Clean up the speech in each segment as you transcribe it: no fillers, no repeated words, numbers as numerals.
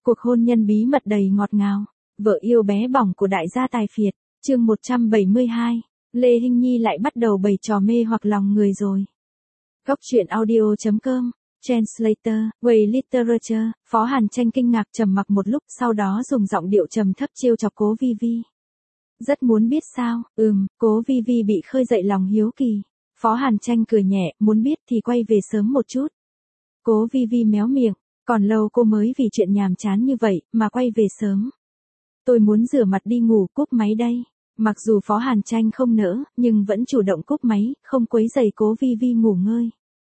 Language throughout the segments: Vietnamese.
Cuộc hôn nhân bí mật đầy ngọt ngào. Vợ yêu bé bỏng của đại gia tài phiệt. Chương 172. Lê Hinh Nhi lại bắt đầu bày trò mê hoặc lòng người rồi. Góc truyện audio.com. Translator, Way Literature. Phó Hàn Tranh kinh ngạc trầm mặc một lúc, sau đó dùng giọng điệu trầm thấp trêu chọc Cố Vi Vi. Rất muốn biết sao? Cố Vi Vi bị khơi dậy lòng hiếu kỳ. Phó Hàn Tranh cười nhẹ, muốn biết thì quay về sớm một chút. Cố Vi Vi méo miệng, còn lâu cô mới vì chuyện nhàm chán như vậy mà quay về sớm. Tôi muốn rửa mặt đi ngủ, cúp máy đây. Mặc dù Phó Hàn Tranh không nỡ, nhưng vẫn chủ động cúp máy, không quấy rầy Cố Vi Vi ngủ ngơi.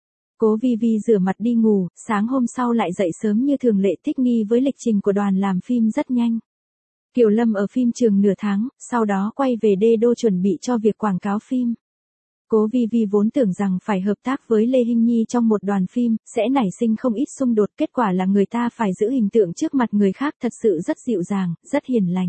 Cố Vi Vi rửa mặt đi ngủ, sáng hôm sau lại dậy sớm như thường lệ, thích nghi với lịch trình của đoàn làm phim rất nhanh. Kiều Lâm ở phim trường nửa tháng, sau đó quay về Đê Đô chuẩn bị cho việc quảng cáo phim. Cố Vi Vi vốn tưởng rằng phải hợp tác với Lê Hinh Nhi trong một đoàn phim, sẽ nảy sinh không ít xung đột, kết quả là người ta phải giữ hình tượng trước mặt người khác thật sự rất dịu dàng, rất hiền lành.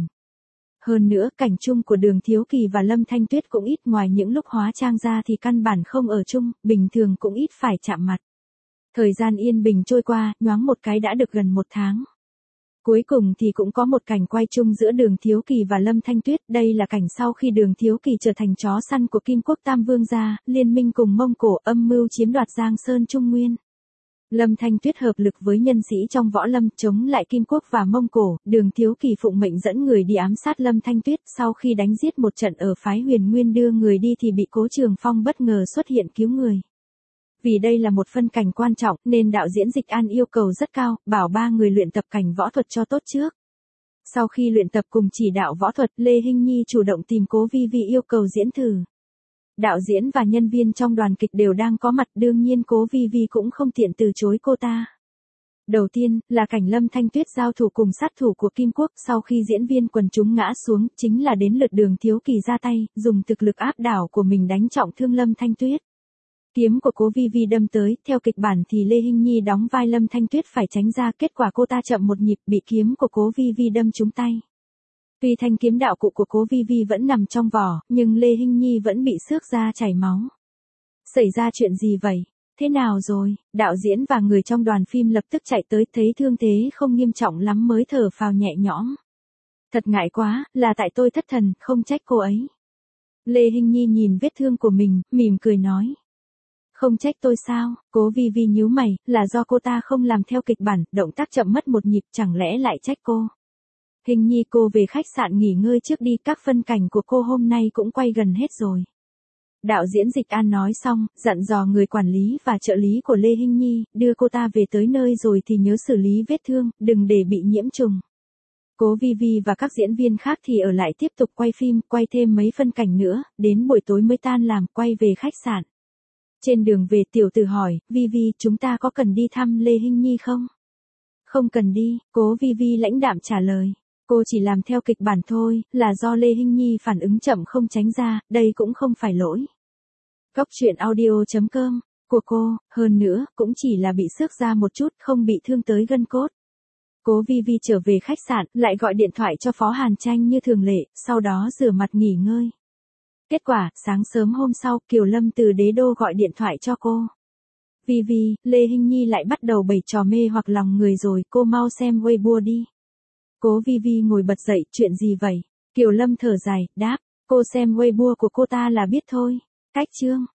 Hơn nữa, cảnh chung của Đường Thiếu Kỳ và Lâm Thanh Tuyết cũng ít, ngoài những lúc hóa trang ra thì căn bản không ở chung, bình thường cũng ít phải chạm mặt. Thời gian yên bình trôi qua, nhoáng một cái đã được gần 1 tháng. Cuối cùng thì cũng có một cảnh quay chung giữa Đường Thiếu Kỳ và Lâm Thanh Tuyết, đây là cảnh sau khi Đường Thiếu Kỳ trở thành chó săn của Kim Quốc Tam Vương gia, liên minh cùng Mông Cổ âm mưu chiếm đoạt Giang Sơn Trung Nguyên. Lâm Thanh Tuyết hợp lực với nhân sĩ trong võ lâm chống lại Kim Quốc và Mông Cổ, Đường Thiếu Kỳ phụng mệnh dẫn người đi ám sát Lâm Thanh Tuyết, sau khi đánh giết một trận ở phái Huyền Nguyên đưa người đi thì bị Cố Trường Phong bất ngờ xuất hiện cứu người. Vì đây là một phân cảnh quan trọng nên đạo diễn Dịch An yêu cầu rất cao, bảo 3 người luyện tập cảnh võ thuật cho tốt trước. Sau khi luyện tập cùng chỉ đạo võ thuật, Lê Hinh Nhi chủ động tìm Cố Vi Vi yêu cầu diễn thử. Đạo diễn và nhân viên trong đoàn kịch đều đang có mặt, đương nhiên Cố Vi Vi cũng không tiện từ chối cô ta. Đầu tiên, là cảnh Lâm Thanh Tuyết giao thủ cùng sát thủ của Kim Quốc, sau khi diễn viên quần chúng ngã xuống, chính là đến lượt Đường Thiếu Kỳ ra tay, dùng thực lực áp đảo của mình đánh trọng thương Lâm Thanh Tuyết. Kiếm của Cố Vi Vi đâm tới, theo kịch bản thì Lê Hinh Nhi đóng vai Lâm Thanh Tuyết phải tránh ra, kết quả cô ta chậm một nhịp, bị kiếm của Cố Vi Vi đâm trúng tay. Tuy thanh kiếm đạo cụ của Cố Vi Vi vẫn nằm trong vỏ, nhưng Lê Hinh Nhi vẫn bị xước ra chảy máu. Xảy ra chuyện gì vậy? Thế nào rồi? Đạo diễn và người trong đoàn phim lập tức chạy tới, thấy thương thế không nghiêm trọng lắm mới thở phào nhẹ nhõm. Thật ngại quá, là tại tôi thất thần, không trách cô ấy. Lê Hinh Nhi nhìn vết thương của mình, mỉm cười nói. Không trách tôi sao? Cố Vi Vi nhíu mày, là do cô ta không làm theo kịch bản, động tác chậm mất một nhịp, chẳng lẽ lại trách cô? Hình Nhi, cô về khách sạn nghỉ ngơi trước đi, các phân cảnh của cô hôm nay cũng quay gần hết rồi. Đạo diễn Dịch An nói xong, dặn dò người quản lý và trợ lý của Lê Hinh Nhi, đưa cô ta về tới nơi rồi thì nhớ xử lý vết thương, đừng để bị nhiễm trùng. Cố Vi Vi và các diễn viên khác thì ở lại tiếp tục quay phim, quay thêm mấy phân cảnh nữa, đến buổi tối mới tan làm, quay về khách sạn. Trên đường về, tiểu tử hỏi, Vi Vi, chúng ta có cần đi thăm Lê Hinh Nhi không? Không cần đi, Cố Vi Vi lãnh đạm trả lời. Cô chỉ làm theo kịch bản thôi, là do Lê Hinh Nhi phản ứng chậm không tránh ra, đây cũng không phải lỗi. Góc truyện audio.com, của cô, hơn nữa, cũng chỉ là bị xước ra một chút, không bị thương tới gân cốt. Cố Vi Vi trở về khách sạn, lại gọi điện thoại cho Phó Hàn Tranh như thường lệ, sau đó rửa mặt nghỉ ngơi. Kết quả, sáng sớm hôm sau, Kiều Lâm từ Đế Đô gọi điện thoại cho cô. Vi Vi, Lê Hinh Nhi lại bắt đầu bày trò mê hoặc lòng người rồi, cô mau xem Weibo đi. Cố Vi Vi ngồi bật dậy, chuyện gì vậy? Kiều Lâm thở dài, đáp, cô xem Weibo của cô ta là biết thôi. Cách chương.